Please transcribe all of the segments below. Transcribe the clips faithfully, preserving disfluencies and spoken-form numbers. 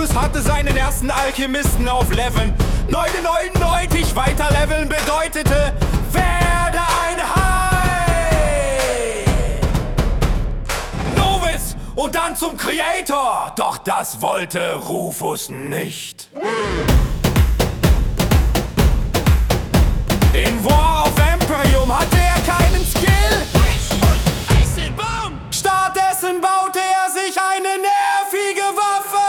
Rufus hatte seinen ersten Alchemisten auf Level neunundneunzig. Weiter leveln bedeutete, werde ein High Novice und dann zum Creator. Doch das wollte Rufus nicht. In War of Emperium hatte er keinen Skill. Stattdessen baute er sich eine nervige Waffe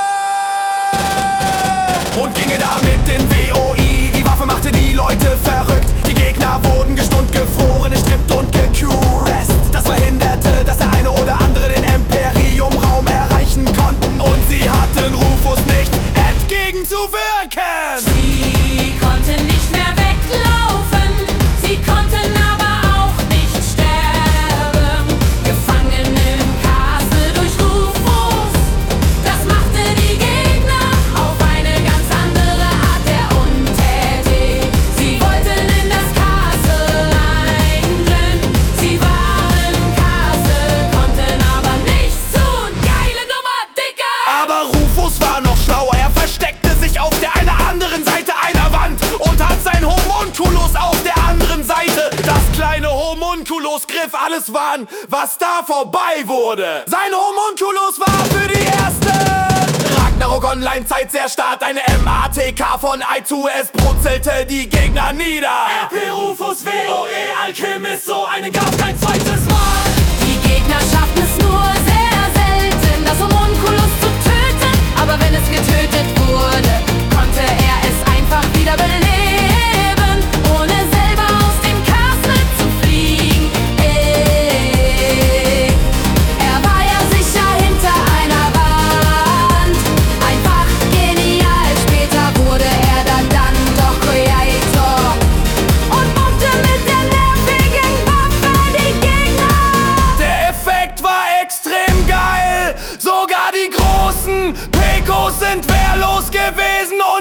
und ginge damit in W O I. Die Waffe machte die Leute verrückt. Die Gegner wurden gestunt, gefroren, gestrippt und gecurest. Das verhinderte, dass der eine oder andere den Imperium-Raum erreichen konnten. Und sie hatten Rufus nicht entgegenzuwirken. Sie konnten nicht mehr weglaufen, sie konnten aber auch nicht sterben. Gefangen im Castle durch Rufus, das machte die Gegner auf eine ganz andere Art der untätig. Sie wollten in das Castle eindringen, sie waren im Castle, konnten aber nichts tun. Geile Nummer, Dicker! Aber Rufus war noch schlauer, er versteckte sich auf der einer anderen Seite einer Wand und hat sein Homunculus auf der anderen Seite. Das kleine Homunculus griff alles an, was da vorbei wurde. Sein Homunculus war für die erste Ragnarok Online-Zeit sehr stark. Eine M A T K von I zwei S brutzelte die Gegner nieder. R P Rufus W O E Alchemist, so einen gab's kein zweites Mal. Die Gegner schafften es nur sehr selten, das Homunculus zu töten. Aber wenn es getötet wurde, konnte er es einfach wieder beleben, ohne selber aus dem Castle zu fliegen. Ey, er war ja sicher hinter einer Wand, einfach genial. Später wurde er dann, dann doch Creator und mochte mit der nervigen Waffe die Gegner. Der Effekt war extrem geil. Sogar die großen Pekos sind wehrlos gewesen